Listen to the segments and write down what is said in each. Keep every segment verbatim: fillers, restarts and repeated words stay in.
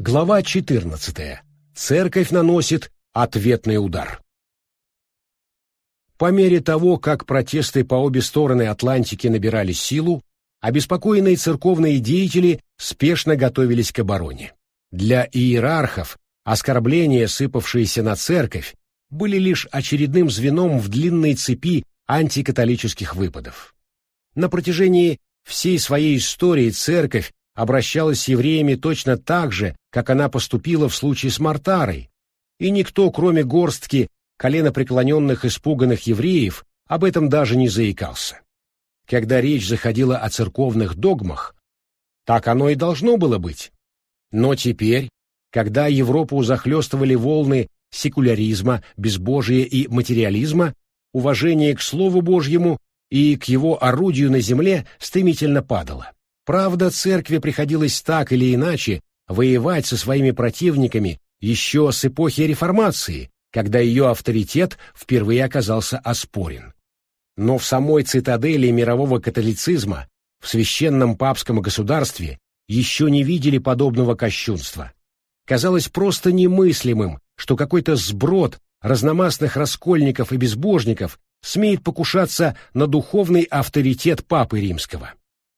Глава четырнадцатая. Церковь наносит ответный удар. По мере того, как протесты по обе стороны Атлантики набирали силу, обеспокоенные церковные деятели спешно готовились к обороне. Для иерархов оскорбления, сыпавшиеся на церковь, были лишь очередным звеном в длинной цепи антикатолических выпадов. На протяжении всей своей истории церковь обращалась с евреями точно так же, как она поступила в случае с Мартарой, и никто, кроме горстки коленопреклоненных испуганных евреев, об этом даже не заикался. Когда речь заходила о церковных догмах, так оно и должно было быть. Но теперь, когда Европу захлестывали волны секуляризма, безбожия и материализма, уважение к Слову Божьему и к его орудию на земле стремительно падало. Правда, церкви приходилось так или иначе воевать со своими противниками еще с эпохи Реформации, когда ее авторитет впервые оказался оспорен. Но в самой цитадели мирового католицизма, в священном папском государстве, еще не видели подобного кощунства. Казалось просто немыслимым, что какой-то сброд разномастных раскольников и безбожников смеет покушаться на духовный авторитет Папы Римского.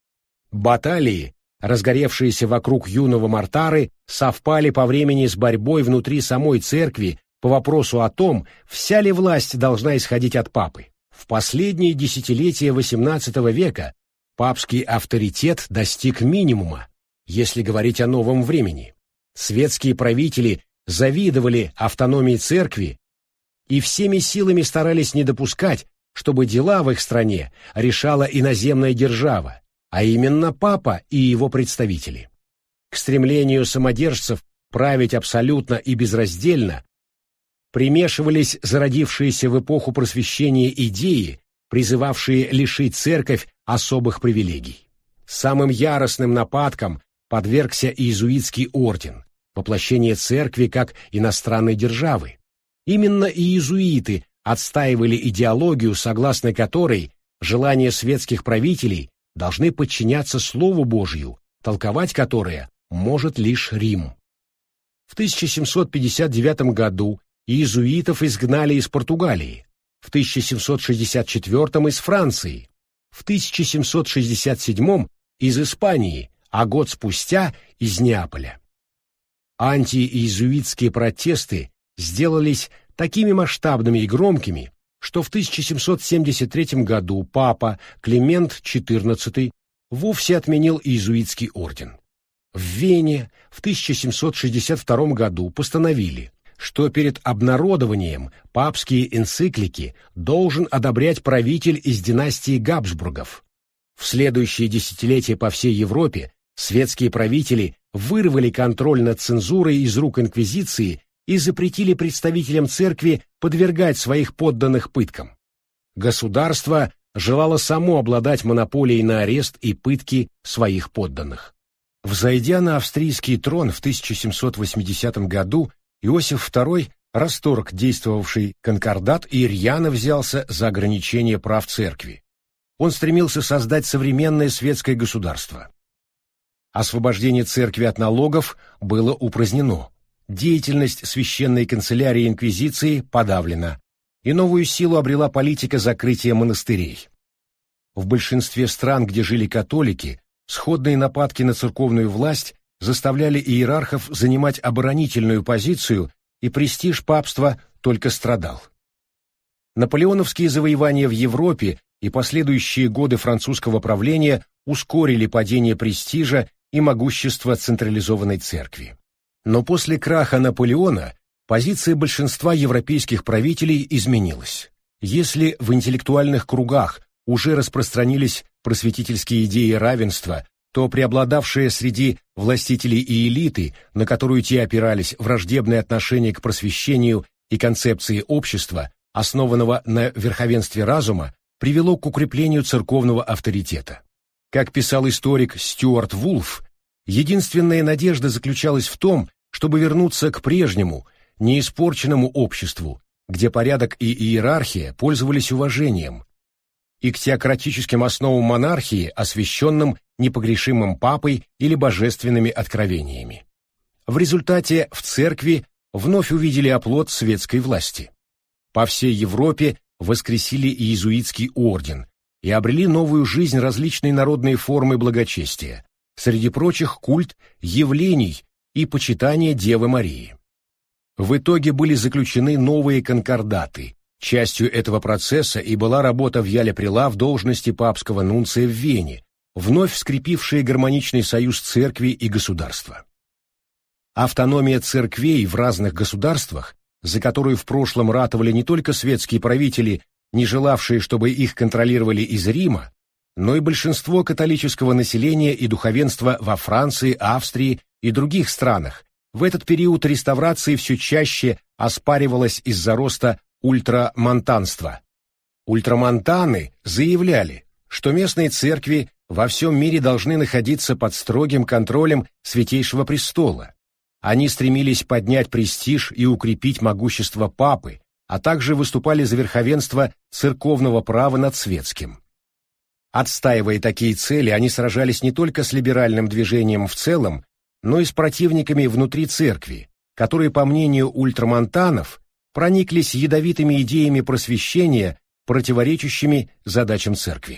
Баталии, разгоревшиеся вокруг юного Мартары, совпали по времени с борьбой внутри самой церкви по вопросу о том, вся ли власть должна исходить от папы. В последние десятилетия восемнадцатого века папский авторитет достиг минимума, если говорить о новом времени. Светские правители завидовали автономии церкви и всеми силами старались не допускать, чтобы дела в их стране решала иноземная держава, а именно папа и его представители. К стремлению самодержцев править абсолютно и безраздельно примешивались зародившиеся в эпоху просвещения идеи, призывавшие лишить церковь особых привилегий. Самым яростным нападкам подвергся иезуитский орден, воплощение церкви как иностранной державы. Именно иезуиты отстаивали идеологию, согласно которой желания светских правителей должны подчиняться Слову Божию, толковать которое может лишь Рим. В тысяча семьсот пятьдесят девятом году иезуитов изгнали из Португалии, в тысяча семьсот шестьдесят четвёртом из Франции, в тысяча семьсот шестьдесят седьмом из Испании, а год спустя из Неаполя. Антииезуитские протесты сделались такими масштабными и громкими, что в тысяча семьсот семьдесят третьем году папа Климент четырнадцатый вовсе отменил иезуитский орден. В Вене в тысяча семьсот шестьдесят втором году постановили, что перед обнародованием папские энциклики должен одобрять правитель из династии Габсбургов. В следующие десятилетия по всей Европе светские правители вырвали контроль над цензурой из рук инквизиции и запретили представителям церкви подвергать своих подданных пыткам. Государство желало само обладать монополией на арест и пытки своих подданных. Взойдя на австрийский трон в тысяча семьсот восьмидесятом году, Иосиф второй расторг действовавший конкордат и рьяно взялся за ограничение прав церкви. Он стремился создать современное светское государство. Освобождение церкви от налогов было упразднено. Деятельность священной канцелярии инквизиции подавлена, и новую силу обрела политика закрытия монастырей. В большинстве стран, где жили католики, сходные нападки на церковную власть заставляли иерархов занимать оборонительную позицию, и престиж папства только страдал. Наполеоновские завоевания в Европе и последующие годы французского правления ускорили падение престижа и могущества централизованной церкви. Но после краха Наполеона позиция большинства европейских правителей изменилась. Если в интеллектуальных кругах уже распространились просветительские идеи равенства, то преобладавшее среди властителей и элиты, на которую те опирались, враждебное отношение к просвещению и концепции общества, основанного на верховенстве разума, привело к укреплению церковного авторитета. Как писал историк Стюарт Вулф, единственная надежда заключалась в том, чтобы вернуться к прежнему, неиспорченному обществу, где порядок и иерархия пользовались уважением, и к теократическим основам монархии, освященным непогрешимым папой или божественными откровениями. в результате в церкви вновь увидели оплот светской власти. По всей Европе воскресили иезуитский орден и обрели новую жизнь различные народные формы благочестия, среди прочих культ явлений и почитание Девы Марии. В итоге были заключены новые конкордаты. Частью этого процесса и была работа Вьяля-Прела в должности папского нунция в Вене, вновь скрепившая гармоничный союз церкви и государства. Автономия церквей в разных государствах, за которую в прошлом ратовали не только светские правители, не желавшие, чтобы их контролировали из Рима, но и большинство католического населения и духовенства во Франции, Австрии и других странах, в этот период реставрации все чаще оспаривалось из-за роста ультрамонтанства. Ультрамонтаны заявляли, что местные церкви во всем мире должны находиться под строгим контролем Святейшего Престола. Они стремились поднять престиж и укрепить могущество папы, а также выступали за верховенство церковного права над светским. Отстаивая такие цели, они сражались не только с либеральным движением в целом, но и с противниками внутри церкви, которые, по мнению ультрамонтанов, прониклись ядовитыми идеями просвещения, противоречащими задачам церкви.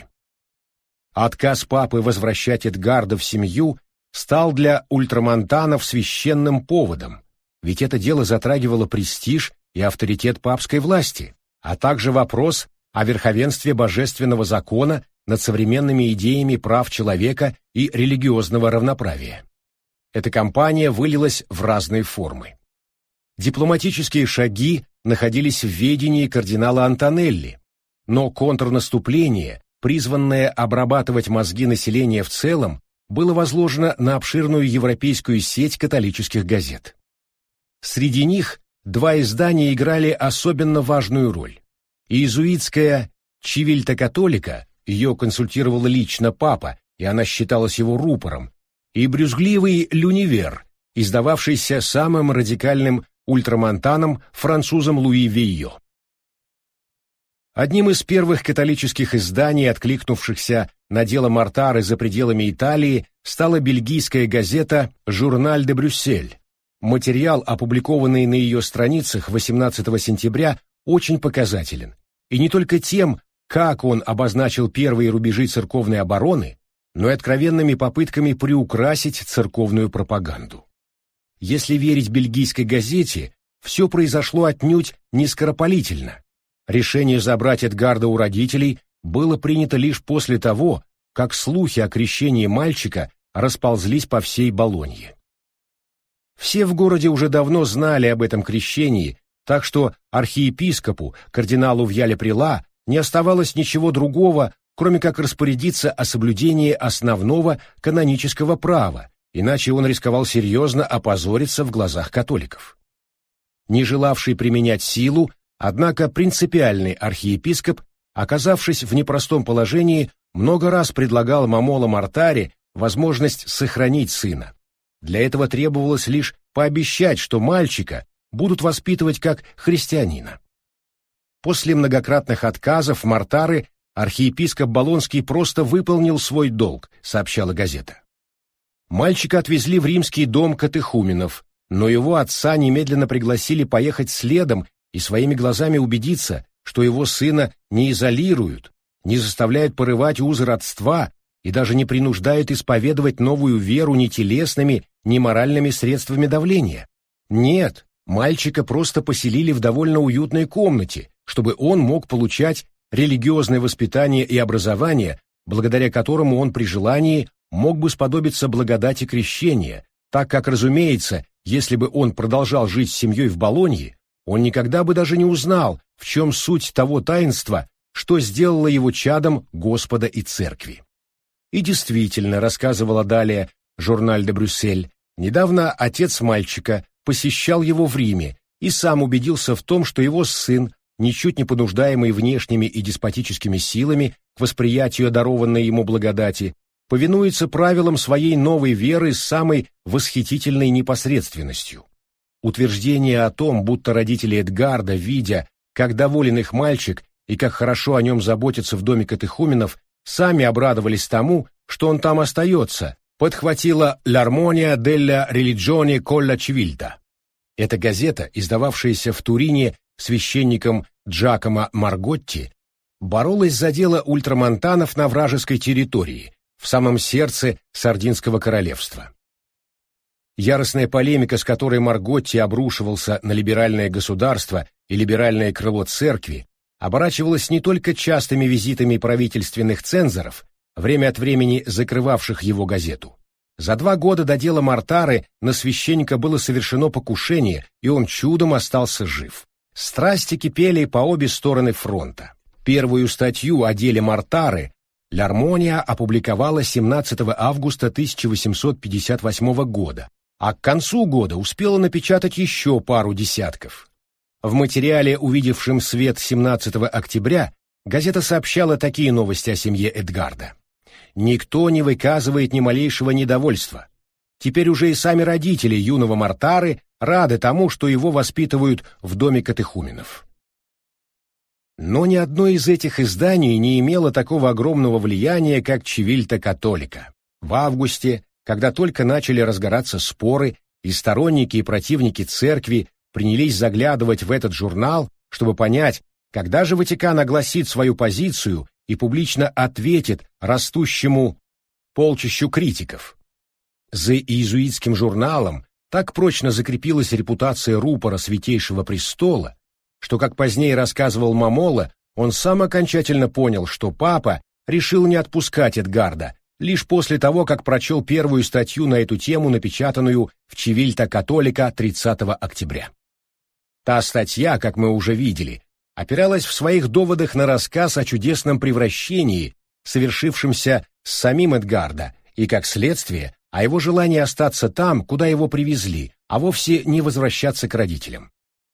Отказ папы возвращать Эдгарда в семью стал для ультрамонтанов священным поводом, ведь это дело затрагивало престиж и авторитет папской власти, а также вопрос о верховенстве божественного закона над современными идеями прав человека и религиозного равноправия. Эта кампания вылилась в разные формы. Дипломатические шаги находились в ведении кардинала Антонелли, но контрнаступление, призванное обрабатывать мозги населения в целом, было возложено на обширную европейскую сеть католических газет. Среди них два издания играли особенно важную роль. Иезуитская «Чивильта католика», ее консультировал лично папа, и она считалась его рупором, и брюзгливый «Люнивер», издававшийся самым радикальным ультрамонтаном французом Луи Вейо. Одним из первых католических изданий, откликнувшихся на дело Мортары за пределами Италии, стала бельгийская газета «Журналь де Брюссель». Материал, опубликованный на ее страницах восемнадцатого сентября, очень показателен. И не только тем, как он обозначил первые рубежи церковной обороны, но и откровенными попытками приукрасить церковную пропаганду. Если верить бельгийской газете, все произошло отнюдь не скоропалительно. Решение забрать Эдгарда у родителей было принято лишь после того, как слухи о крещении мальчика расползлись по всей Болонье. Все в городе уже давно знали об этом крещении, так что архиепископу, кардиналу Вьяля-Прела, не оставалось ничего другого, кроме как распорядиться о соблюдении основного канонического права, иначе он рисковал серьезно опозориться в глазах католиков. Не желавший применять силу, однако принципиальный архиепископ, оказавшись в непростом положении, много раз предлагал Момоло Мортаре возможность сохранить сына. Для этого требовалось лишь пообещать, что мальчика будут воспитывать как христианина. После многократных отказов Мортары архиепископ Болонский просто выполнил свой долг, сообщала газета. Мальчика отвезли в римский дом катехуменов, но его отца немедленно пригласили поехать следом и своими глазами убедиться, что его сына не изолируют, не заставляют порывать узы родства и даже не принуждают исповедовать новую веру ни телесными, ни моральными средствами давления. Нет, мальчика просто поселили в довольно уютной комнате, чтобы он мог получать религиозное воспитание и образование, благодаря которому он при желании мог бы сподобиться благодати крещения, так как, разумеется, если бы он продолжал жить с семьей в Болонье, он никогда бы даже не узнал, в чем суть того таинства, что сделало его чадом Господа и Церкви. И действительно, рассказывала далее «Журналь де Брюссель», недавно отец мальчика посещал его в Риме и сам убедился в том, что его сын, ничуть не понуждаемый внешними и деспотическими силами к восприятию дарованной ему благодати, повинуется правилам своей новой веры с самой восхитительной непосредственностью. Утверждение о том, будто родители Эдгарда, видя, как доволен их мальчик и как хорошо о нем заботятся в доме катехуменов, сами обрадовались тому, что он там остается, подхватила «L'Armonia della Religione con la Civiltà». Эта газета, издававшаяся в Турине священником Джакомо Марготти, боролась за дело ультрамонтанов на вражеской территории, в самом сердце Сардинского королевства. Яростная полемика, с которой Марготти обрушивался на либеральное государство и либеральное крыло церкви, оборачивалась не только частыми визитами правительственных цензоров, время от времени закрывавших его газету. За два года до дела Мортары на священника было совершено покушение, и он чудом остался жив. Страсти кипели по обе стороны фронта. Первую статью о деле Мортары «L'Armonia» опубликовала семнадцатого августа тысяча восемьсот пятьдесят восьмого года, а к концу года успела напечатать еще пару десятков. В материале, увидевшем свет семнадцатого октября, газета сообщала такие новости о семье Эдгарда. Никто не выказывает ни малейшего недовольства. Теперь уже и сами родители юного Мортары рады тому, что его воспитывают в доме катехуменов. Но ни одно из этих изданий не имело такого огромного влияния, как «Civiltà Cattolica». В августе, когда только начали разгораться споры, и сторонники и противники церкви принялись заглядывать в этот журнал, чтобы понять, когда же Ватикан огласит свою позицию и публично ответит растущему полчищу критиков. За иезуитским журналом так прочно закрепилась репутация рупора Святейшего Престола, что, как позднее рассказывал Мамола, он сам окончательно понял, что папа решил не отпускать Эдгарда лишь после того, как прочел первую статью на эту тему, напечатанную в «Civiltà Cattolica» тридцатого октября. Та статья, как мы уже видели, опиралась в своих доводах на рассказ о чудесном превращении, совершившемся с самим Эдгарда, и, как следствие, о его желании остаться там, куда его привезли, а вовсе не возвращаться к родителям.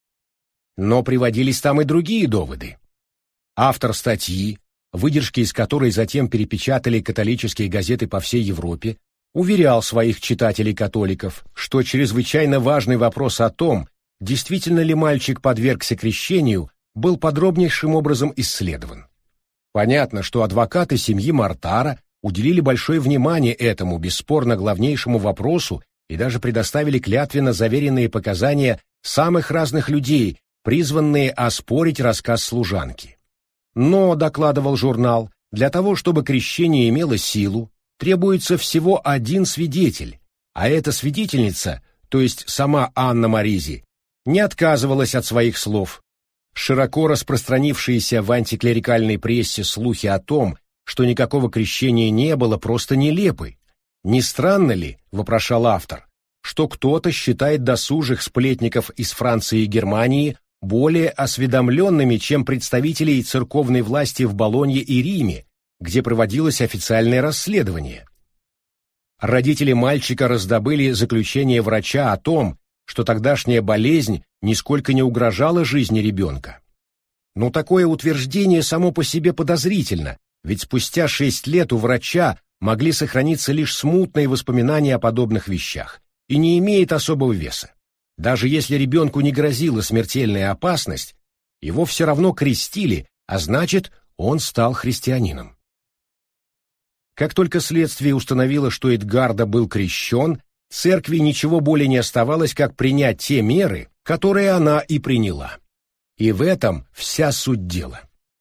Но приводились там и другие доводы. Автор статьи, выдержки из которой затем перепечатали католические газеты по всей Европе, уверял своих читателей-католиков, что чрезвычайно важный вопрос о том, действительно ли мальчик подвергся крещению, был подробнейшим образом исследован. Понятно, что адвокаты семьи Мортара уделили большое внимание этому бесспорно главнейшему вопросу и даже предоставили клятвенно заверенные показания самых разных людей, призванные оспорить рассказ служанки. Но, докладывал журнал, для того, чтобы крещение имело силу, требуется всего один свидетель, а эта свидетельница, то есть сама Анна Маризи, не отказывалась от своих слов. Широко распространившиеся в антиклерикальной прессе слухи о том, что никакого крещения не было, просто нелепы. Не странно ли, вопрошал автор, что кто-то считает досужих сплетников из Франции и Германии более осведомленными, чем представителей церковной власти в Болонье и Риме, где проводилось официальное расследование? Родители мальчика раздобыли заключение врача о том, что тогдашняя болезнь нисколько не угрожала жизни ребенка. Но такое утверждение само по себе подозрительно, ведь спустя шесть лет у врача могли сохраниться лишь смутные воспоминания о подобных вещах и не имеет особого веса. Даже если ребенку не грозила смертельная опасность, его все равно крестили, а значит, он стал христианином. Как только следствие установило, что Эдгарда был крещен, церкви ничего более не оставалось, как принять те меры, которые она и приняла. И в этом вся суть дела.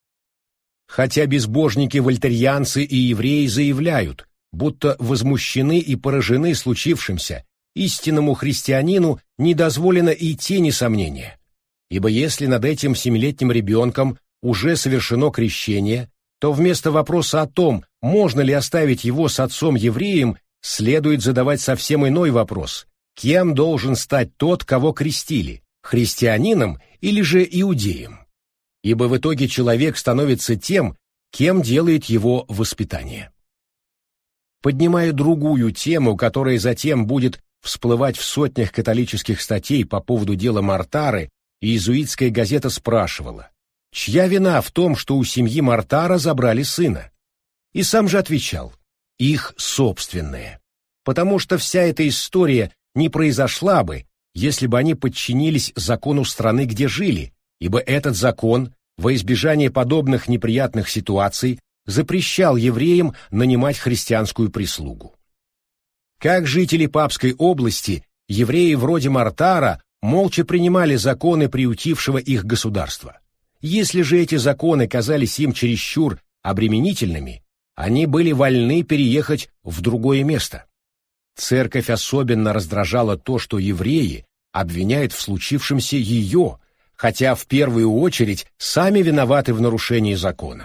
Хотя безбожники-вольтерьянцы и евреи заявляют, будто возмущены и поражены случившимся, истинному христианину не дозволено и тени сомнения. Ибо если над этим семилетним ребенком уже совершено крещение, то вместо вопроса о том, можно ли оставить его с отцом-евреем, следует задавать совсем иной вопрос: кем должен стать тот, кого крестили, христианином или же иудеем? Ибо в итоге человек становится тем, кем делает его воспитание. Поднимая другую тему, которая затем будет всплывать в сотнях католических статей по поводу дела Мортары, иезуитская газета спрашивала, чья вина в том, что у семьи Мортара забрали сына? И сам же отвечал: их собственная. Потому что вся эта история не произошла бы, если бы они подчинились закону страны, где жили, ибо этот закон, во избежание подобных неприятных ситуаций, запрещал евреям нанимать христианскую прислугу. Как жители Папской области, евреи вроде Мартара молча принимали законы приютившего их государства. Если же эти законы казались им чересчур обременительными, они были вольны переехать в другое место. Церковь особенно раздражала то, что евреи обвиняют в случившемся ее, хотя в первую очередь сами виноваты в нарушении закона.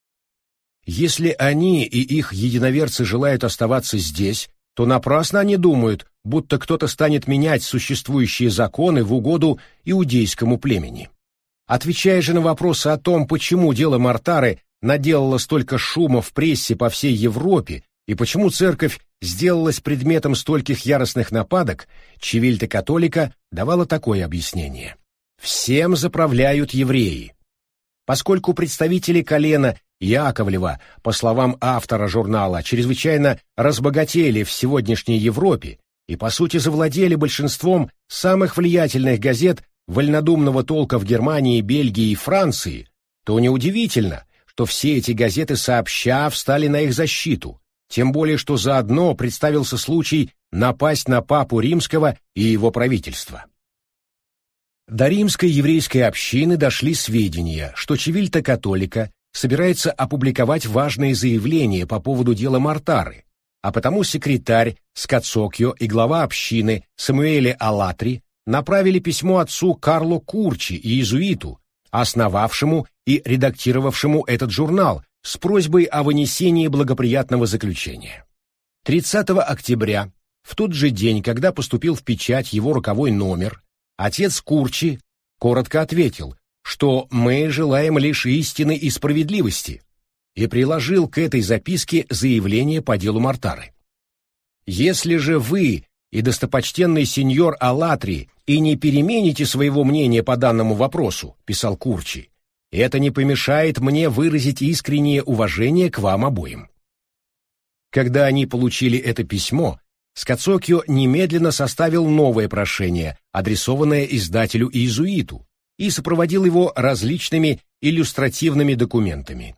Если они и их единоверцы желают оставаться здесь, то напрасно они думают, будто кто-то станет менять существующие законы в угоду иудейскому племени. Отвечая же на вопросы о том, почему дело Мартары наделало столько шума в прессе по всей Европе и почему церковь сделалась предметом стольких яростных нападок, Чивильта Католика давала такое объяснение. Всем заправляют евреи. Поскольку представители колена Яковлева, по словам автора журнала, чрезвычайно разбогатели в сегодняшней Европе и, по сути, завладели большинством самых влиятельных газет вольнодумного толка в Германии, Бельгии и Франции, то неудивительно, что все эти газеты сообща встали на их защиту, тем более что заодно представился случай напасть на папу Римского и его правительство. До римской еврейской общины дошли сведения, что Чивильта Католика собирается опубликовать важные заявления по поводу дела Мартары, а потому секретарь Скацокьо и глава общины Самуэле Алатри направили письмо отцу Карло Курчи, иезуиту, основавшему и редактировавшему этот журнал, с просьбой о вынесении благоприятного заключения. тридцатого октября, в тот же день, когда поступил в печать его роковой номер, отец Курчи коротко ответил, что мы желаем лишь истины и справедливости, и приложил к этой записке заявление по делу Мартары. Если же вы и достопочтенный сеньор Алатри и не перемените своего мнения по данному вопросу, писал Курчи, это не помешает мне выразить искреннее уважение к вам обоим. Когда они получили это письмо, Скацокьо немедленно составил новое прошение, адресованное издателю-иезуиту, и сопроводил его различными иллюстративными документами.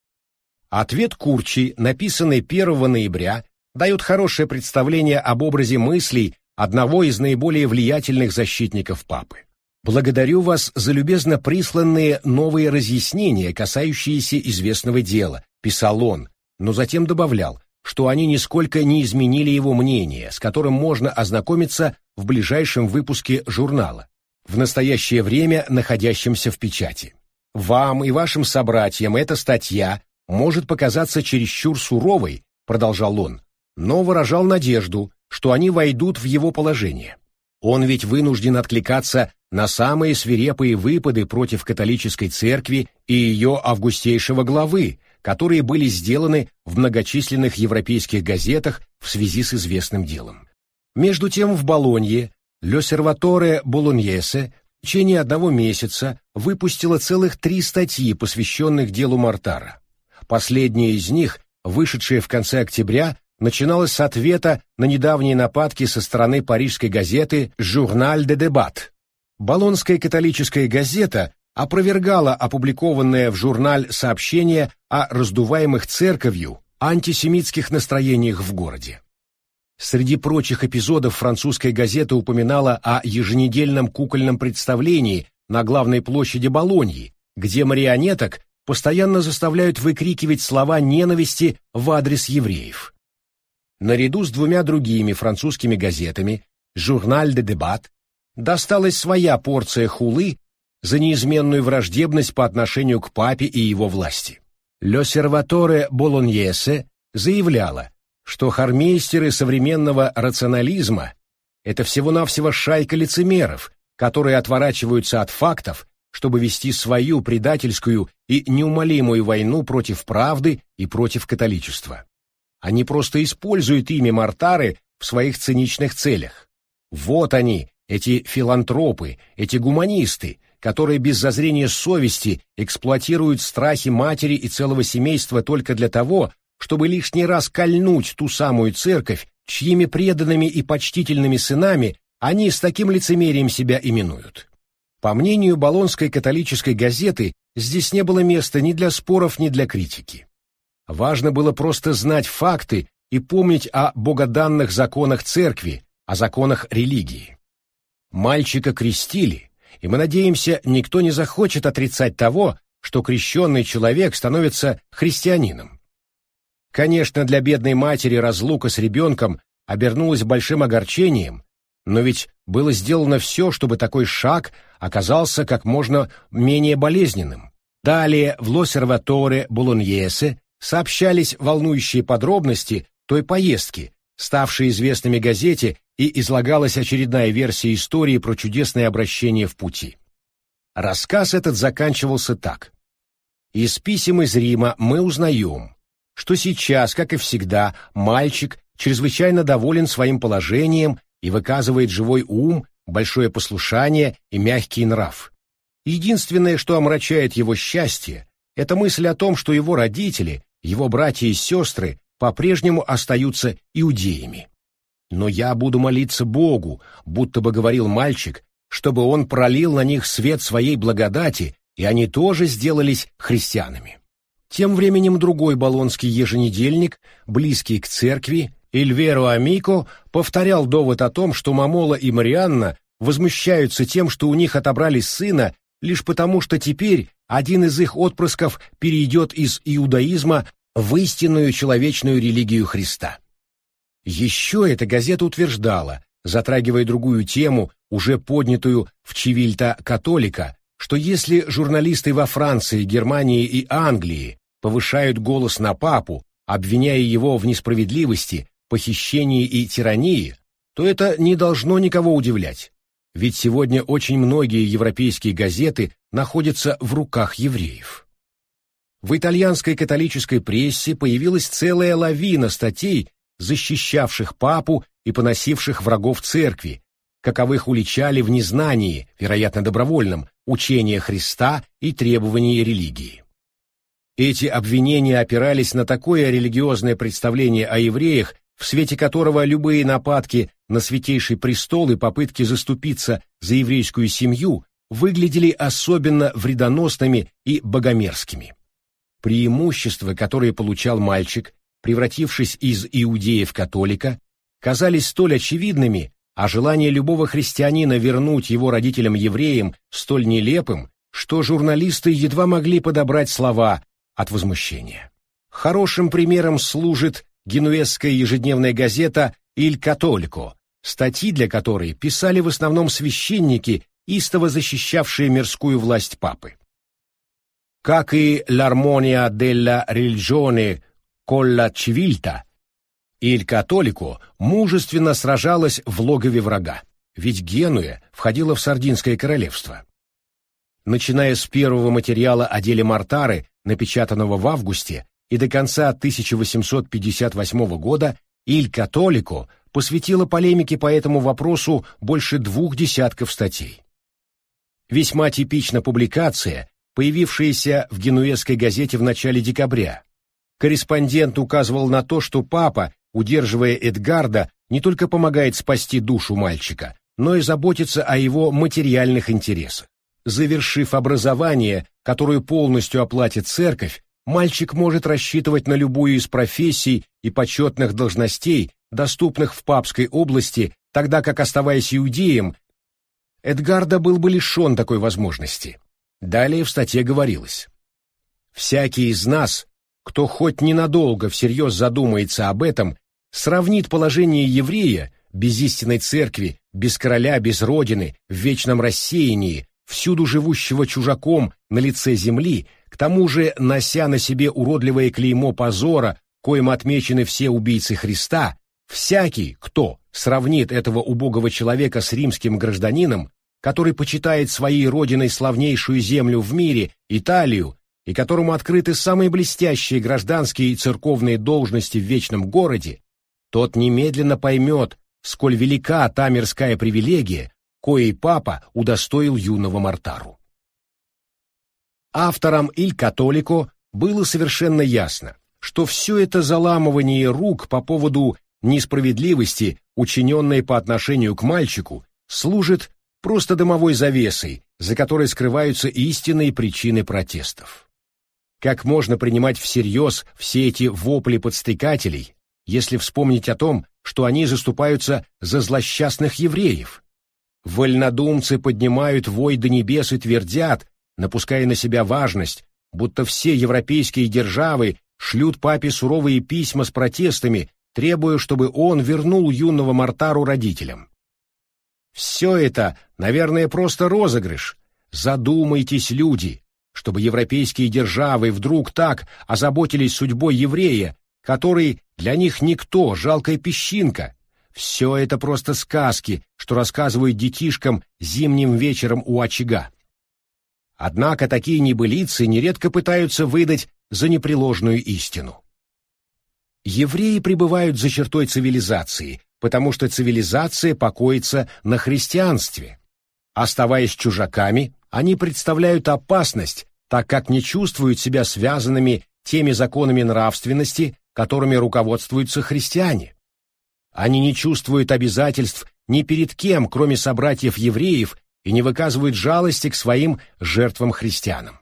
Ответ Курчи, написанный первого ноября, дает хорошее представление об образе мыслей одного из наиболее влиятельных защитников папы. «Благодарю вас за любезно присланные новые разъяснения, касающиеся известного дела», — писал он, но затем добавлял, что они нисколько не изменили его мнение, с которым можно ознакомиться в ближайшем выпуске журнала, в настоящее время находящемся в печати. «Вам и вашим собратьям эта статья может показаться чересчур суровой», — продолжал он, но выражал надежду, что они войдут в его положение. Он ведь вынужден откликаться на самые свирепые выпады против католической церкви и ее августейшего главы, которые были сделаны в многочисленных европейских газетах в связи с известным делом. Между тем в Болонье «L'Osservatore Bolognese» в течение одного месяца выпустила целых три статьи, посвященных делу Мартара. Последняя из них, вышедшая в конце октября, начиналась с ответа на недавние нападки со стороны парижской газеты «Journal de Débat». Болонская католическая газета опровергала опубликованное в журнале сообщение о раздуваемых церковью антисемитских настроениях в городе. Среди прочих эпизодов французская газета упоминала о еженедельном кукольном представлении на главной площади Болоньи, где марионеток постоянно заставляют выкрикивать слова ненависти в адрес евреев. Наряду с двумя другими французскими газетами «Journal de Débat» досталась своя порция хулы за неизменную враждебность по отношению к папе и его власти. «L'Osservatore Bolognese» заявляла, что хормейстеры современного рационализма — это всего-навсего шайка лицемеров, которые отворачиваются от фактов, чтобы вести свою предательскую и неумолимую войну против правды и против католичества. Они просто используют имя Мартары в своих циничных целях. Вот они, эти филантропы, эти гуманисты, которые без зазрения совести эксплуатируют страхи матери и целого семейства только для того, чтобы лишний раз кольнуть ту самую церковь, чьими преданными и почтительными сынами они с таким лицемерием себя именуют. По мнению Болонской католической газеты, здесь не было места ни для споров, ни для критики. Важно было просто знать факты и помнить о богоданных законах церкви, о законах религии. Мальчика крестили, и мы надеемся, никто не захочет отрицать того, что крещенный человек становится христианином. Конечно, для бедной матери разлука с ребенком обернулась большим огорчением, но ведь было сделано все, чтобы такой шаг оказался как можно менее болезненным. Далее в Л'Осерваторе Болоньесе сообщались волнующие подробности той поездки, ставшей известными газете, и излагалась очередная версия истории про чудесное обращение в пути. Рассказ этот заканчивался так. Из писем из Рима мы узнаем, что сейчас, как и всегда, мальчик чрезвычайно доволен своим положением и выказывает живой ум, большое послушание и мягкий нрав. Единственное, что омрачает его счастье, это мысль о том, что его родители, его братья и сестры по-прежнему остаются иудеями. Но я буду молиться Богу, будто бы говорил мальчик, чтобы он пролил на них свет своей благодати, и они тоже сделались христианами. Тем временем другой болонский еженедельник, близкий к церкви, Il Vero Amico, повторял довод о том, что Мамола и Марианна возмущаются тем, что у них отобрали сына, лишь потому, что теперь один из их отпрысков перейдет из иудаизма в истинную человечную религию Христа. Еще эта газета утверждала, затрагивая другую тему, уже поднятую в Цивильта Католика, что если журналисты во Франции, Германии и Англии повышают голос на папу, обвиняя его в несправедливости, похищении и тирании, то это не должно никого удивлять, ведь сегодня очень многие европейские газеты находятся в руках евреев. В итальянской католической прессе появилась целая лавина статей, защищавших папу и поносивших врагов церкви, каковых уличали в незнании, вероятно добровольном, учения Христа и требований религии. Эти обвинения опирались на такое религиозное представление о евреях, в свете которого любые нападки на Святейший Престол и попытки заступиться за еврейскую семью выглядели особенно вредоносными и богомерзкими. Преимущества, которые получал мальчик, превратившись из иудея в католика, казались столь очевидными, а желание любого христианина вернуть его родителям-евреям столь нелепым, что журналисты едва могли подобрать слова от возмущения. Хорошим примером служит генуэзская ежедневная газета «Иль Католико», статьи для которой писали в основном священники, истово защищавшие мирскую власть папы. Как и «L'armonia della religione con la civiltà», «Иль Католико» мужественно сражалась в логове врага, ведь Генуя входила в Сардинское королевство. Начиная с первого материала о деле Мортары, напечатанного в августе, и до конца тысяча восемьсот пятьдесят восьмого года, «Иль Католико» посвятила полемике по этому вопросу больше двух десятков статей. Весьма типична публикация, появившаяся в генуэзской газете в начале декабря. Корреспондент указывал на то, что папа, удерживая Эдгарда, не только помогает спасти душу мальчика, но и заботится о его материальных интересах. Завершив образование, которое полностью оплатит церковь, мальчик может рассчитывать на любую из профессий и почетных должностей, доступных в папской области, тогда как, оставаясь иудеем, Эдгарда был бы лишен такой возможности. Далее в статье говорилось: «Всякий из нас, кто хоть ненадолго всерьез задумается об этом, сравнит положение еврея, без истинной церкви, без короля, без родины, в вечном рассеянии, всюду живущего чужаком на лице земли, к тому же нося на себе уродливое клеймо позора, коим отмечены все убийцы Христа, всякий, кто сравнит этого убогого человека с римским гражданином, который почитает своей родиной славнейшую землю в мире, Италию, и которому открыты самые блестящие гражданские и церковные должности в вечном городе, тот немедленно поймет, сколь велика та мирская привилегия, коей папа удостоил юного Мортару». Авторам «Иль Католико» было совершенно ясно, что все это заламывание рук по поводу несправедливости, учиненной по отношению к мальчику, служит просто дымовой завесой, за которой скрываются истинные причины протестов. Как можно принимать всерьез все эти вопли подстрекателей, если вспомнить о том, что они заступаются за злосчастных евреев. Вольнодумцы поднимают вой до небес и твердят, напуская на себя важность, будто все европейские державы шлют папе суровые письма с протестами, требуя, чтобы он вернул юного Мортару родителям. Все это, наверное, просто розыгрыш. Задумайтесь, люди, чтобы европейские державы вдруг так озаботились судьбой еврея, который для них никто, жалкая песчинка. Все это просто сказки, что рассказывают детишкам зимним вечером у очага. Однако такие небылицы нередко пытаются выдать за непреложную истину. Евреи пребывают за чертой цивилизации, потому что цивилизация покоится на христианстве. Оставаясь чужаками, они представляют опасность, так как не чувствуют себя связанными теми законами нравственности, которыми руководствуются христиане. Они не чувствуют обязательств ни перед кем, кроме собратьев-евреев, и не выказывают жалости к своим жертвам-христианам.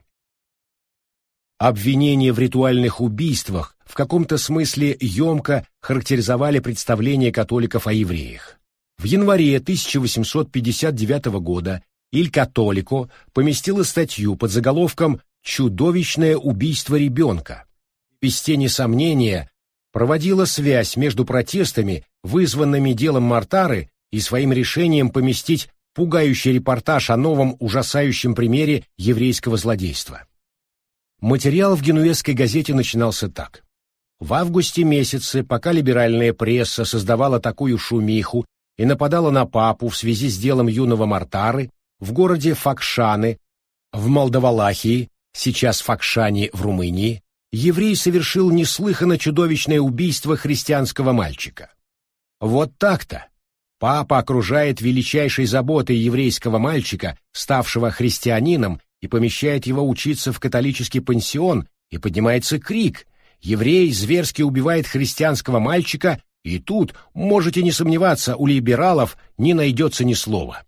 Обвинения в ритуальных убийствах в каком-то смысле емко характеризовали представления католиков о евреях. В январе тысяча восемьсот пятьдесят девятого года Иль Католико поместила статью под заголовком «Чудовищное убийство ребенка». Без тени сомнения проводила связь между протестами, вызванными делом Мортары, и своим решением поместить пугающий репортаж о новом ужасающем примере еврейского злодейства. Материал в генуэзской газете начинался так. В августе месяце, пока либеральная пресса создавала такую шумиху и нападала на папу в связи с делом юного Мортары, в городе Факшаны, в Молдавалахии, сейчас Факшани в Румынии, еврей совершил неслыханно чудовищное убийство христианского мальчика. Вот так-то. Папа окружает величайшей заботой еврейского мальчика, ставшего христианином, и помещает его учиться в католический пансион, и поднимается крик: «Еврей зверски убивает христианского мальчика», и тут, можете не сомневаться, у либералов не найдется ни слова.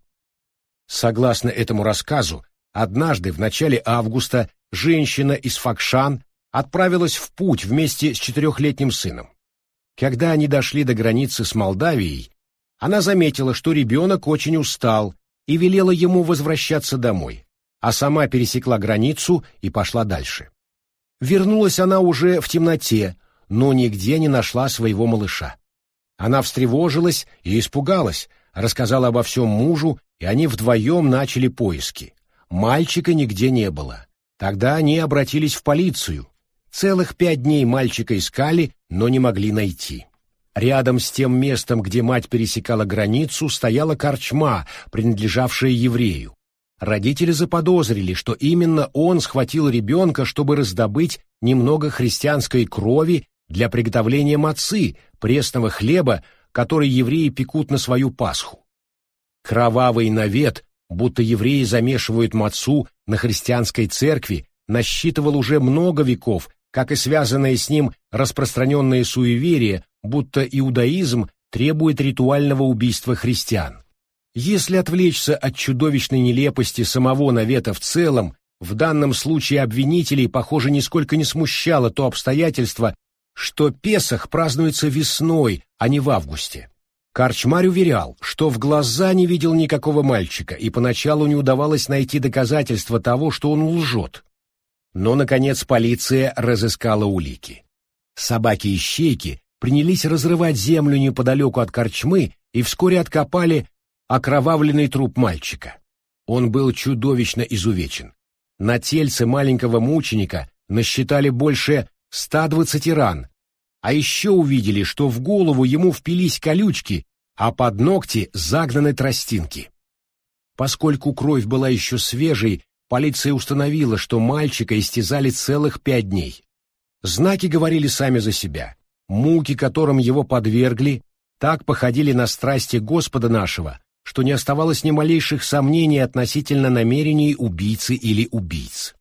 Согласно этому рассказу, однажды в начале августа женщина из Факшан отправилась в путь вместе с четырехлетним сыном. Когда они дошли до границы с Молдавией, она заметила, что ребенок очень устал, и велела ему возвращаться домой, а сама пересекла границу и пошла дальше. Вернулась она уже в темноте, но нигде не нашла своего малыша. Она встревожилась и испугалась, рассказала обо всем мужу, и они вдвоем начали поиски. Мальчика нигде не было. Тогда они обратились в полицию. Целых пять дней мальчика искали, но не могли найти. Рядом с тем местом, где мать пересекала границу, стояла корчма, принадлежавшая еврею. Родители заподозрили, что именно он схватил ребенка, чтобы раздобыть немного христианской крови для приготовления мацы, пресного хлеба, который евреи пекут на свою Пасху. Кровавый навет, будто евреи замешивают мацу на христианской церкви, насчитывал уже много веков, как и связанное с ним распространенное суеверие, будто иудаизм требует ритуального убийства христиан. Если отвлечься от чудовищной нелепости самого навета в целом, в данном случае обвинителей, похоже, нисколько не смущало то обстоятельство, что Песах празднуется весной, а не в августе. Корчмарь уверял, что в глаза не видел никакого мальчика, и поначалу не удавалось найти доказательства того, что он лжет. Но, наконец, полиция разыскала улики. Собаки-ищейки принялись разрывать землю неподалеку от корчмы и вскоре откопали окровавленный труп мальчика. Он был чудовищно изувечен. На тельце маленького мученика насчитали больше ста двадцати ран, а еще увидели, что в голову ему впились колючки, а под ногти загнаны тростинки. Поскольку кровь была еще свежей, полиция установила, что мальчика истязали целых пять дней. Знаки говорили сами за себя. Муки, которым его подвергли, так походили на страсти Господа нашего, что не оставалось ни малейших сомнений относительно намерений убийцы или убийц.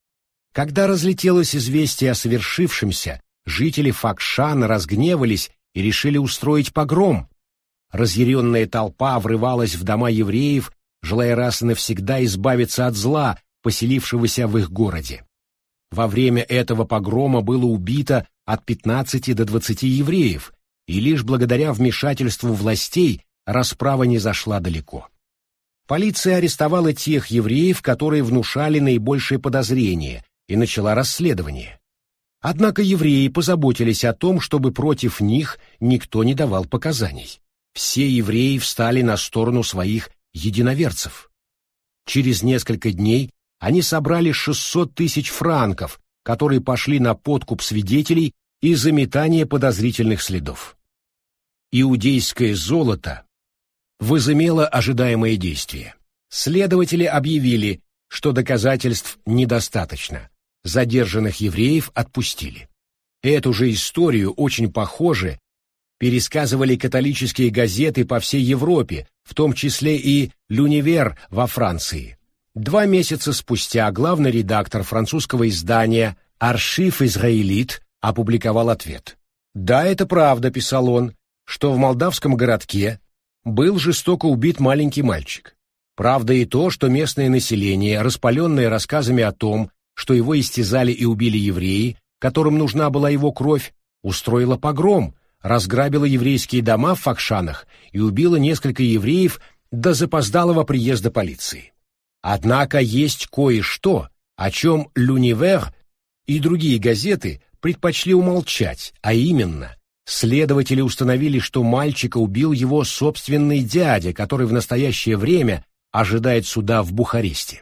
Когда разлетелось известие о совершившемся, жители Факшана разгневались и решили устроить погром. Разъяренная толпа врывалась в дома евреев, желая раз и навсегда избавиться от зла, поселившегося в их городе. Во время этого погрома было убито от пятнадцати до двадцати евреев, и лишь благодаря вмешательству властей расправа не зашла далеко. Полиция арестовала тех евреев, которые внушали наибольшее подозрение, и начала расследование. Однако евреи позаботились о том, чтобы против них никто не давал показаний. Все евреи встали на сторону своих единоверцев. Через несколько дней они собрали шестьсот тысяч франков, которые пошли на подкуп свидетелей и заметание подозрительных следов. Иудейское золото возымело ожидаемое действие. Следователи объявили, что доказательств недостаточно. Задержанных евреев отпустили. Эту же историю, очень похоже, пересказывали католические газеты по всей Европе, в том числе и «L'Univers» во Франции. Два месяца спустя главный редактор французского издания «Аршив Израилит» опубликовал ответ. «Да, это правда», — писал он, — «что в молдавском городке был жестоко убит маленький мальчик. Правда и то, что местное население, распаленное рассказами о том, что его истязали и убили евреи, которым нужна была его кровь, устроило погром, разграбило еврейские дома в Факшанах и убило несколько евреев до запоздалого приезда полиции. Однако есть кое-что, о чем «L'Univers» и другие газеты предпочли умолчать, а именно, следователи установили, что мальчика убил его собственный дядя, который в настоящее время ожидает суда в Бухаресте.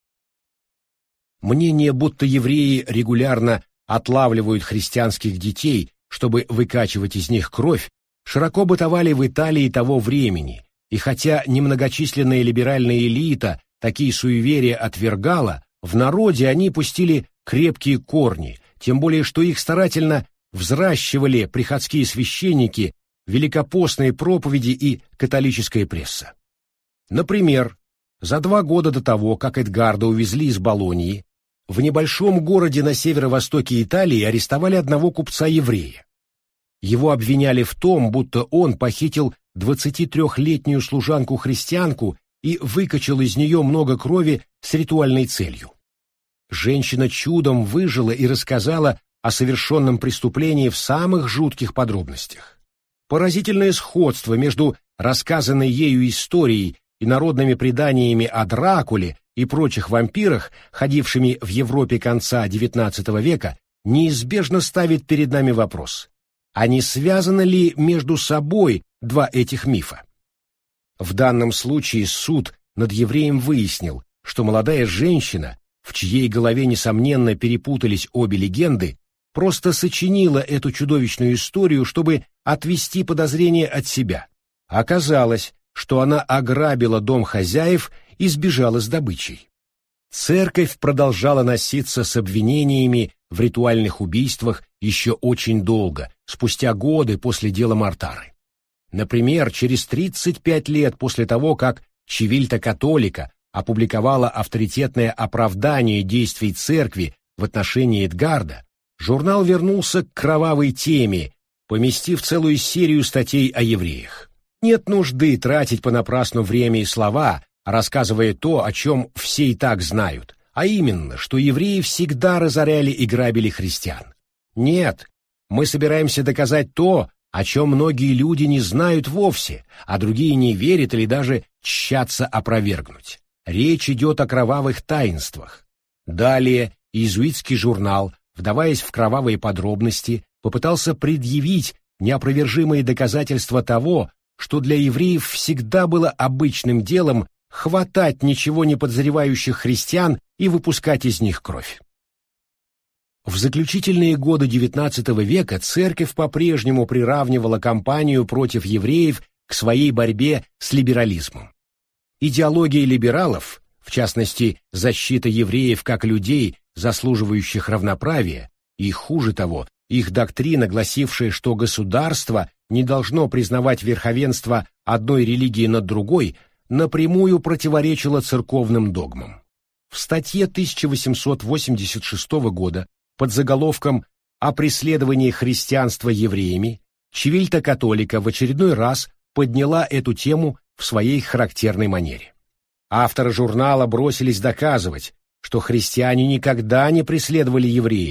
Мнение, будто евреи регулярно отлавливают христианских детей, чтобы выкачивать из них кровь, широко бытовали в Италии того времени, и хотя немногочисленная либеральная элита такие суеверия отвергала, в народе они пустили крепкие корни, тем более что их старательно взращивали приходские священники, великопостные проповеди и католическая пресса. Например, за два года до того, как Эдгарда увезли из Болоньи, в небольшом городе на северо-востоке Италии арестовали одного купца-еврея. Его обвиняли в том, будто он похитил двадцатитрёхлетнюю служанку-христианку и выкачал из нее много крови с ритуальной целью. Женщина чудом выжила и рассказала о совершенном преступлении в самых жутких подробностях. Поразительное сходство между рассказанной ею историей и народными преданиями о Дракуле и прочих вампирах, ходившими в Европе конца девятнадцатого века, неизбежно ставит перед нами вопрос: а не связаны ли между собой два этих мифа? В данном случае суд над евреем выяснил, что молодая женщина, в чьей голове, несомненно, перепутались обе легенды, просто сочинила эту чудовищную историю, чтобы отвести подозрения от себя. Оказалось, что она ограбила дом хозяев и сбежала с добычей. Церковь продолжала носиться с обвинениями в ритуальных убийствах еще очень долго, спустя годы после дела Мартары. Например, через тридцать пять лет после того, как Чивильта Католика опубликовала авторитетное оправдание действий церкви в отношении Эдгарда, журнал вернулся к кровавой теме, поместив целую серию статей о евреях. Нет нужды тратить понапрасну время и слова, рассказывая то, о чем все и так знают, а именно, что евреи всегда разоряли и грабили христиан. Нет, мы собираемся доказать то, о чем многие люди не знают вовсе, а другие не верят или даже тщатся опровергнуть. Речь идет о кровавых таинствах. Далее иезуитский журнал, вдаваясь в кровавые подробности, попытался предъявить неопровержимые доказательства того, что для евреев всегда было обычным делом хватать ничего не подозревающих христиан и выпускать из них кровь. В заключительные годы девятнадцатого века церковь по-прежнему приравнивала кампанию против евреев к своей борьбе с либерализмом. Идеология либералов, в частности, защита евреев как людей, заслуживающих равноправия, и, хуже того, их доктрина, гласившая, что государство не должно признавать верховенство одной религии над другой, напрямую противоречила церковным догмам. В статье тысяча восемьсот восемьдесят шестого года под заголовком «О преследовании христианства евреями» Чивильта Католика в очередной раз подняла эту тему в своей характерной манере. Авторы журнала бросились доказывать, что христиане никогда не преследовали евреев,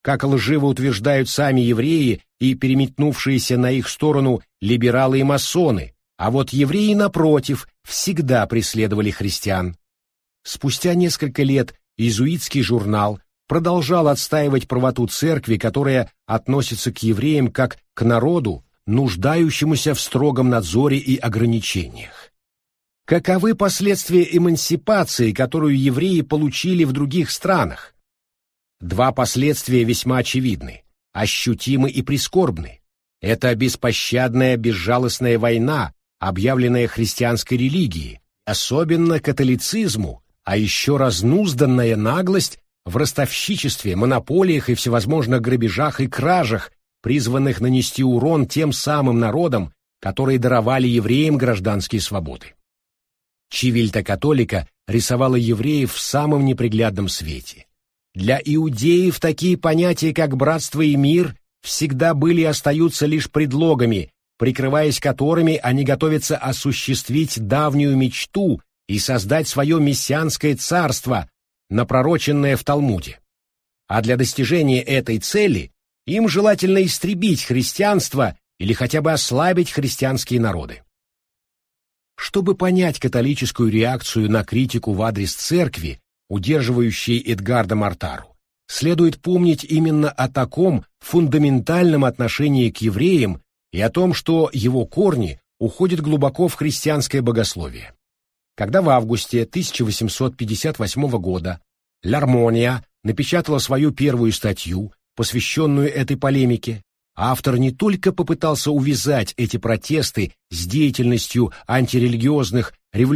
как лживо утверждают сами евреи и переметнувшиеся на их сторону либералы и масоны, а вот евреи, напротив, всегда преследовали христиан. Спустя несколько лет иезуитский журнал продолжал отстаивать правоту церкви, которая относится к евреям как к народу, нуждающемуся в строгом надзоре и ограничениях. Каковы последствия эмансипации, которую евреи получили в других странах? Два последствия весьма очевидны, ощутимы и прискорбны. Это беспощадная, безжалостная война, объявленная христианской религией, особенно католицизму, а еще разнузданная наглость в ростовщичестве, монополиях и всевозможных грабежах и кражах, призванных нанести урон тем самым народам, которые даровали евреям гражданские свободы. Чивильта-католика рисовала евреев в самом неприглядном свете. Для иудеев такие понятия, как братство и мир, всегда были и остаются лишь предлогами, прикрываясь которыми они готовятся осуществить давнюю мечту и создать свое мессианское царство, напророченное в Талмуде. А для достижения этой цели им желательно истребить христианство или хотя бы ослабить христианские народы. Чтобы понять католическую реакцию на критику в адрес церкви, удерживающей Эдгарда Мортару, следует помнить именно о таком фундаментальном отношении к евреям и о том, что его корни уходят глубоко в христианское богословие. Когда в августе тысяча восемьсот пятьдесят восьмого года «L'Harmonia» напечатала свою первую статью, посвященную этой полемике, автор не только попытался увязать эти протесты с деятельностью антирелигиозных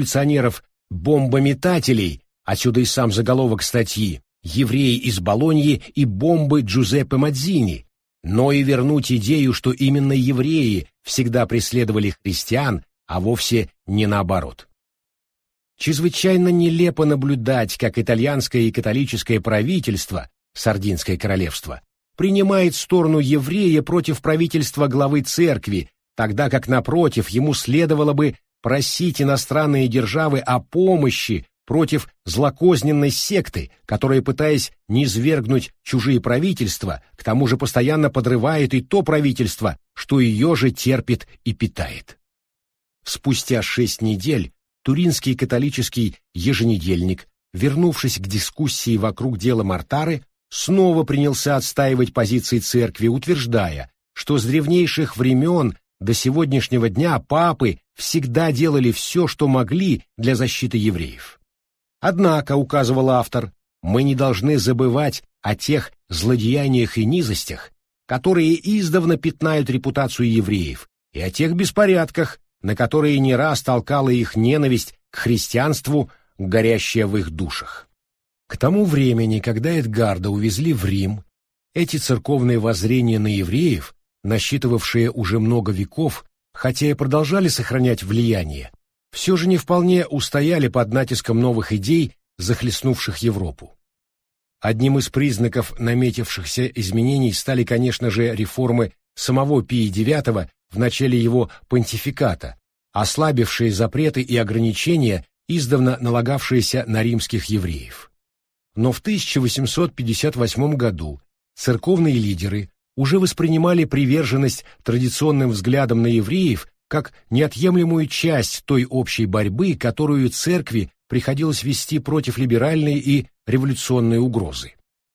революционеров-бомбометателей, отсюда и сам заголовок статьи «Евреи из Болоньи и бомбы Джузеппе Мадзини», но и вернуть идею, что именно евреи всегда преследовали христиан, а вовсе не наоборот. Чрезвычайно нелепо наблюдать, как итальянское и католическое правительство, Сардинское королевство, принимает сторону еврея против правительства главы церкви, тогда как, напротив, ему следовало бы просить иностранные державы о помощи против злокозненной секты, которая, пытаясь низвергнуть чужие правительства, к тому же постоянно подрывает и то правительство, что ее же терпит и питает. Спустя шесть недель Туринский католический еженедельник, вернувшись к дискуссии вокруг дела Мортары, снова принялся отстаивать позиции церкви, утверждая, что с древнейших времен до сегодняшнего дня папы всегда делали все, что могли для защиты евреев. Однако, указывал автор, мы не должны забывать о тех злодеяниях и низостях, которые издавна пятнают репутацию евреев, и о тех беспорядках, на которые не раз толкала их ненависть к христианству, горящая в их душах. К тому времени, когда Эдгарда увезли в Рим, эти церковные воззрения на евреев, насчитывавшие уже много веков, хотя и продолжали сохранять влияние, все же не вполне устояли под натиском новых идей, захлестнувших Европу. Одним из признаков наметившихся изменений стали, конечно же, реформы самого Пия девятого в начале его понтификата, ослабившие запреты и ограничения, издавна налагавшиеся на римских евреев. Но в тысяча восемьсот пятьдесят восьмом году церковные лидеры уже воспринимали приверженность традиционным взглядам на евреев как неотъемлемую часть той общей борьбы, которую церкви приходилось вести против либеральной и революционной угрозы.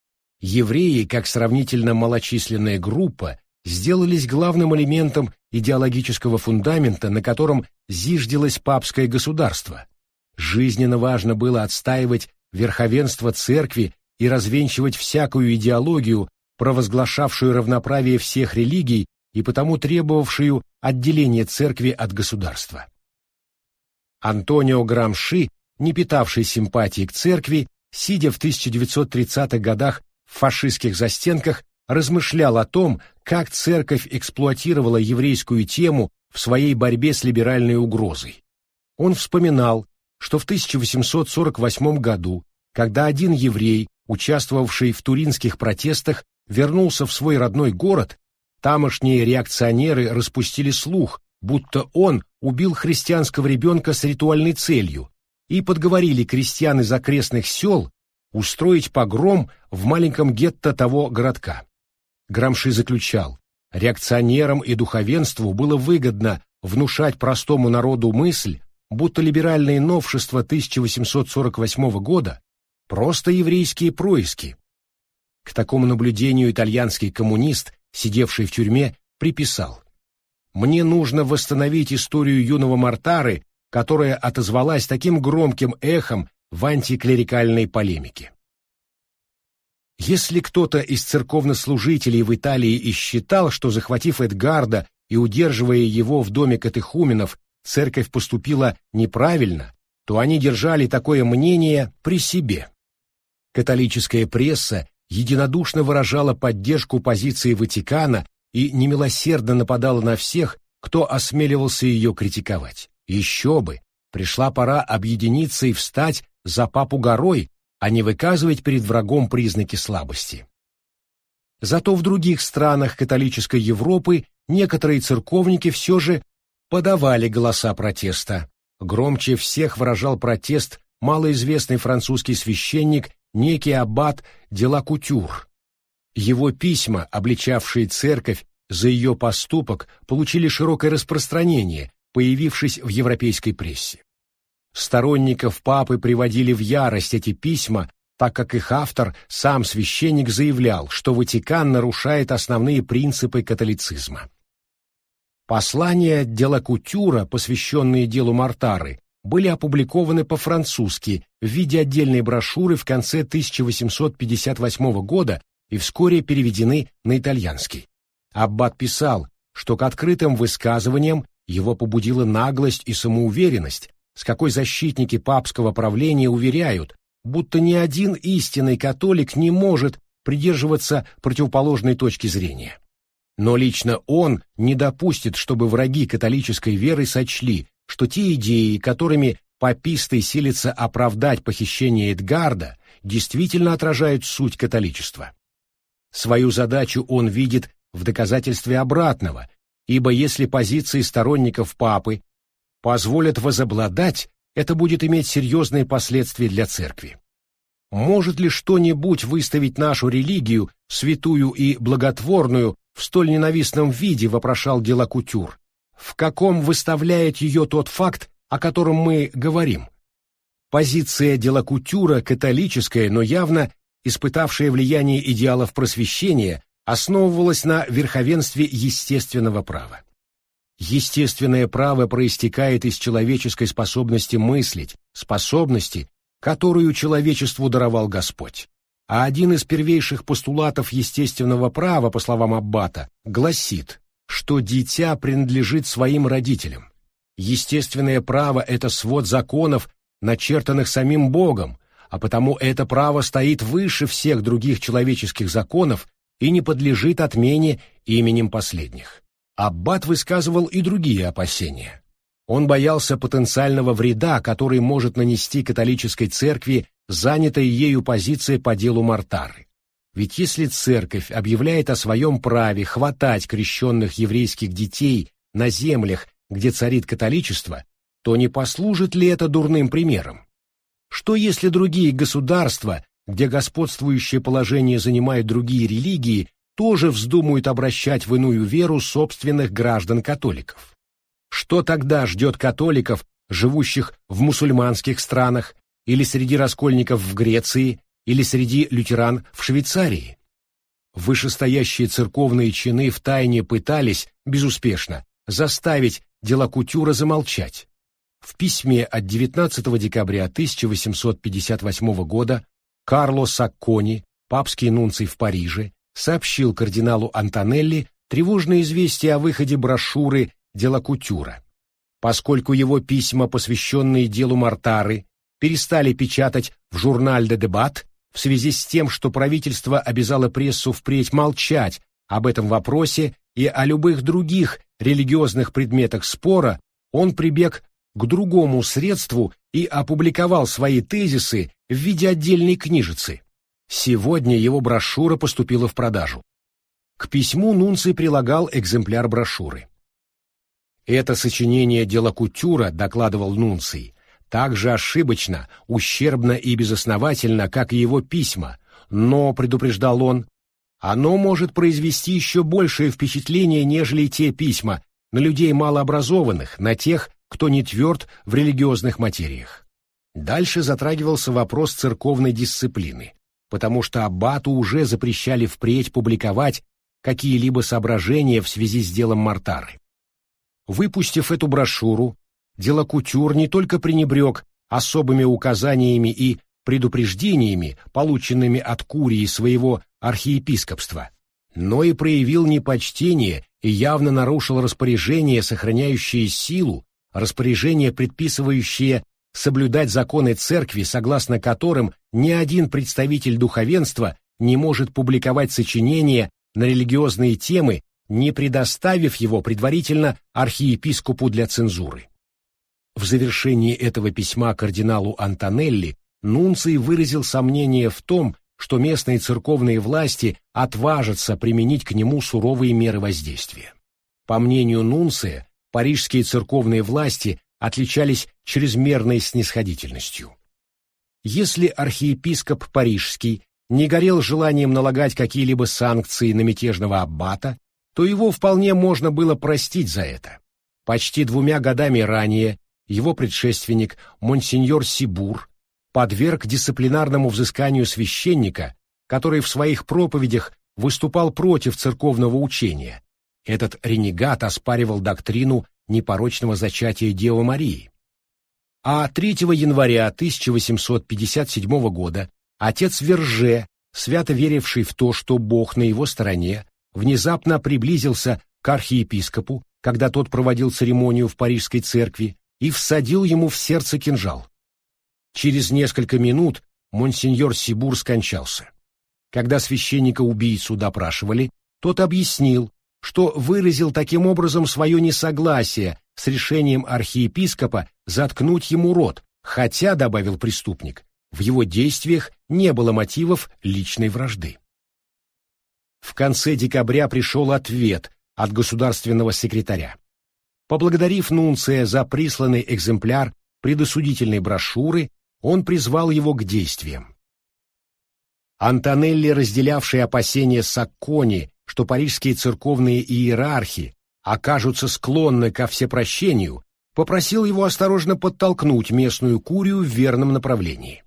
Евреи, как сравнительно малочисленная группа, сделались главным элементом идеологического фундамента, на котором зиждилось папское государство. Жизненно важно было отстаивать верховенство церкви и развенчивать всякую идеологию, провозглашавшую равноправие всех религий и потому требовавшую отделения церкви от государства. Антонио Грамши, не питавший симпатии к церкви, сидя в тысяча девятьсот тридцатых годах в фашистских застенках, размышлял о том, как церковь эксплуатировала еврейскую тему в своей борьбе с либеральной угрозой. Он вспоминал, что в тысяча восемьсот сорок восьмом году, когда один еврей, участвовавший в туринских протестах, вернулся в свой родной город, тамошние реакционеры распустили слух, будто он убил христианского ребенка с ритуальной целью, и подговорили крестьян из окрестных сел устроить погром в маленьком гетто того городка. Грамши заключал, реакционерам и духовенству было выгодно внушать простому народу мысль, будто либеральные новшества тысяча восемьсот сорок восьмого года просто еврейские происки. К такому наблюдению итальянский коммунист, сидевший в тюрьме, приписал: «Мне нужно восстановить историю юного Мортары, которая отозвалась таким громким эхом в антиклерикальной полемике». Если кто-то из церковнослужителей в Италии и считал, что, захватив Эдгарда и удерживая его в доме катехуменов, церковь поступила неправильно, то они держали такое мнение при себе. Католическая пресса единодушно выражала поддержку позиции Ватикана и немилосердно нападала на всех, кто осмеливался ее критиковать. Еще бы, пришла пора объединиться и встать за папу горой, а не выказывать перед врагом признаки слабости. Зато в других странах католической Европы некоторые церковники все же подавали голоса протеста. Громче всех выражал протест малоизвестный французский священник, некий аббат де ла Кутюр. Его письма, обличавшие церковь за ее поступок, получили широкое распространение, появившись в европейской прессе. Сторонников папы приводили в ярость эти письма, так как их автор, сам священник, заявлял, что Ватикан нарушает основные принципы католицизма. Послания де ла Кутюра, посвященные делу Мортары, были опубликованы по-французски в виде отдельной брошюры в конце тысяча восемьсот пятьдесят восьмого года и вскоре переведены на итальянский. Аббат писал, что к открытым высказываниям его побудила наглость и самоуверенность, с какой защитники папского правления уверяют, будто ни один истинный католик не может придерживаться противоположной точки зрения. Но лично он не допустит, чтобы враги католической веры сочли, что те идеи, которыми паписты силятся оправдать похищение Эдгарда, действительно отражают суть католичества. Свою задачу он видит в доказательстве обратного, ибо если позиции сторонников папы позволят возобладать, это будет иметь серьезные последствия для церкви. Может ли что-нибудь выставить нашу религию, святую и благотворную, в столь ненавистном виде, вопрошал де ла Кутюр? В каком выставляет ее тот факт, о котором мы говорим? Позиция де ла Кутюра католическая, но явно испытавшая влияние идеалов просвещения, основывалась на верховенстве естественного права. Естественное право проистекает из человеческой способности мыслить, способности, которую человечеству даровал Господь. А один из первейших постулатов естественного права, по словам аббата, гласит, что дитя принадлежит своим родителям. Естественное право – это свод законов, начертанных самим Богом, а потому это право стоит выше всех других человеческих законов и не подлежит отмене именем последних. Аббат высказывал и другие опасения. Он боялся потенциального вреда, который может нанести католической церкви занятая ею позиция по делу Мортары. Ведь если церковь объявляет о своем праве хватать крещенных еврейских детей на землях, где царит католичество, то не послужит ли это дурным примером? Что если другие государства, где господствующее положение занимают другие религии, тоже вздумают обращать в иную веру собственных граждан-католиков? Что тогда ждет католиков, живущих в мусульманских странах, или среди раскольников в Греции, или среди лютеран в Швейцарии? Вышестоящие церковные чины втайне пытались, безуспешно, заставить де ла Кутюра замолчать. В письме от девятнадцатого декабря тысяча восемьсот пятьдесят восьмого года Карло Саккони, папский нунций в Париже, сообщил кардиналу Антонелли тревожное известие о выходе брошюры де ла Кутюра. Поскольку его письма, посвященные делу Мортары, перестали печатать в «Журналь де дебат» в связи с тем, что правительство обязало прессу впредь молчать об этом вопросе и о любых других религиозных предметах спора, он прибег к другому средству и опубликовал свои тезисы в виде отдельной книжицы. Сегодня его брошюра поступила в продажу. К письму нунций прилагал экземпляр брошюры. Это сочинение де ла Кутюра, докладывал нунций, так же ошибочно, ущербно и безосновательно, как и его письма, но, предупреждал он, оно может произвести еще большее впечатление, нежели те письма, на людей малообразованных, на тех, кто не тверд в религиозных материях. Дальше затрагивался вопрос церковной дисциплины, потому что аббату уже запрещали впредь публиковать какие-либо соображения в связи с делом Мортары. Выпустив эту брошюру, Делакутюр не только пренебрег особыми указаниями и предупреждениями, полученными от курии своего архиепископства, но и проявил непочтение и явно нарушил распоряжение, сохраняющее силу, распоряжение, предписывающее соблюдать законы церкви, согласно которым ни один представитель духовенства не может публиковать сочинения на религиозные темы, не предоставив его предварительно архиепископу для цензуры. В завершении этого письма кардиналу Антонелли нунций выразил сомнение в том, что местные церковные власти отважатся применить к нему суровые меры воздействия. По мнению нунция, парижские церковные власти отличались чрезмерной снисходительностью. Если архиепископ парижский не горел желанием налагать какие-либо санкции на мятежного аббата, то его вполне можно было простить за это. Почти двумя годами ранее его предшественник монсеньор Сибур подверг дисциплинарному взысканию священника, который в своих проповедях выступал против церковного учения. Этот ренегат оспаривал доктрину непорочного зачатия Девы Марии. А третьего января тысяча восемьсот пятьдесят седьмого года отец Верже, свято веривший в то, что Бог на его стороне, внезапно приблизился к архиепископу, когда тот проводил церемонию в Парижской церкви, и всадил ему в сердце кинжал. Через несколько минут монсеньор Сибур скончался. Когда священника-убийцу допрашивали, тот объяснил, что выразил таким образом свое несогласие с решением архиепископа заткнуть ему рот, хотя, добавил преступник, в его действиях не было мотивов личной вражды. В конце декабря пришел ответ от государственного секретаря. Поблагодарив нунция за присланный экземпляр предосудительной брошюры, он призвал его к действиям. Антонелли, разделявший опасения Саккони, что парижские церковные иерархи окажутся склонны ко всепрощению, попросил его осторожно подтолкнуть местную курию в верном направлении.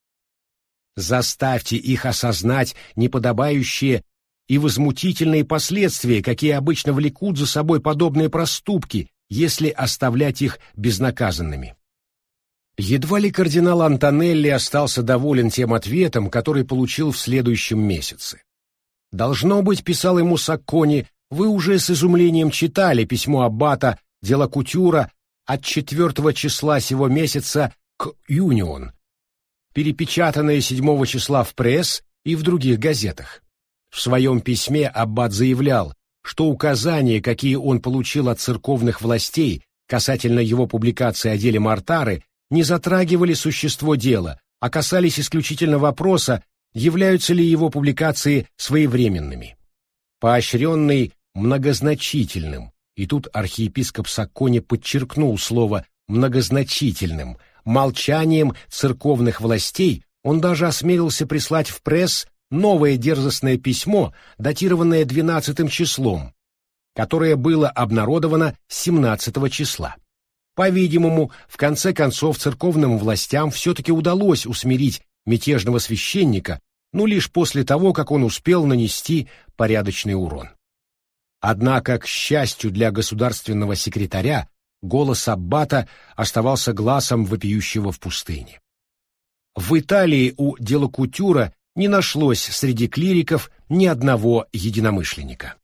«Заставьте их осознать неподобающие и возмутительные последствия, какие обычно влекут за собой подобные проступки, если оставлять их безнаказанными». Едва ли кардинал Антонелли остался доволен тем ответом, который получил в следующем месяце. «Должно быть, — писал ему Саккони, — вы уже с изумлением читали письмо аббата Делакутюра от четвертого числа сего месяца к Юнион, перепечатанное седьмого числа в пресс и в других газетах. В своем письме аббат заявлял, что указания, какие он получил от церковных властей касательно его публикации о деле Мортары, не затрагивали существо дела, а касались исключительно вопроса, являются ли его публикации своевременными. Поощренный многозначительным, и тут архиепископ Саккони подчеркнул слово «многозначительным», молчанием церковных властей, он даже осмелился прислать в пресс новое дерзостное письмо, датированное двенадцатым числом, которое было обнародовано семнадцатого числа. По-видимому, в конце концов церковным властям все-таки удалось усмирить мятежного священника, но лишь после того, как он успел нанести порядочный урон. Однако, к счастью для государственного секретаря, голос аббата оставался гласом вопиющего в пустыне. В Италии у Делакутюра не нашлось среди клириков ни одного единомышленника.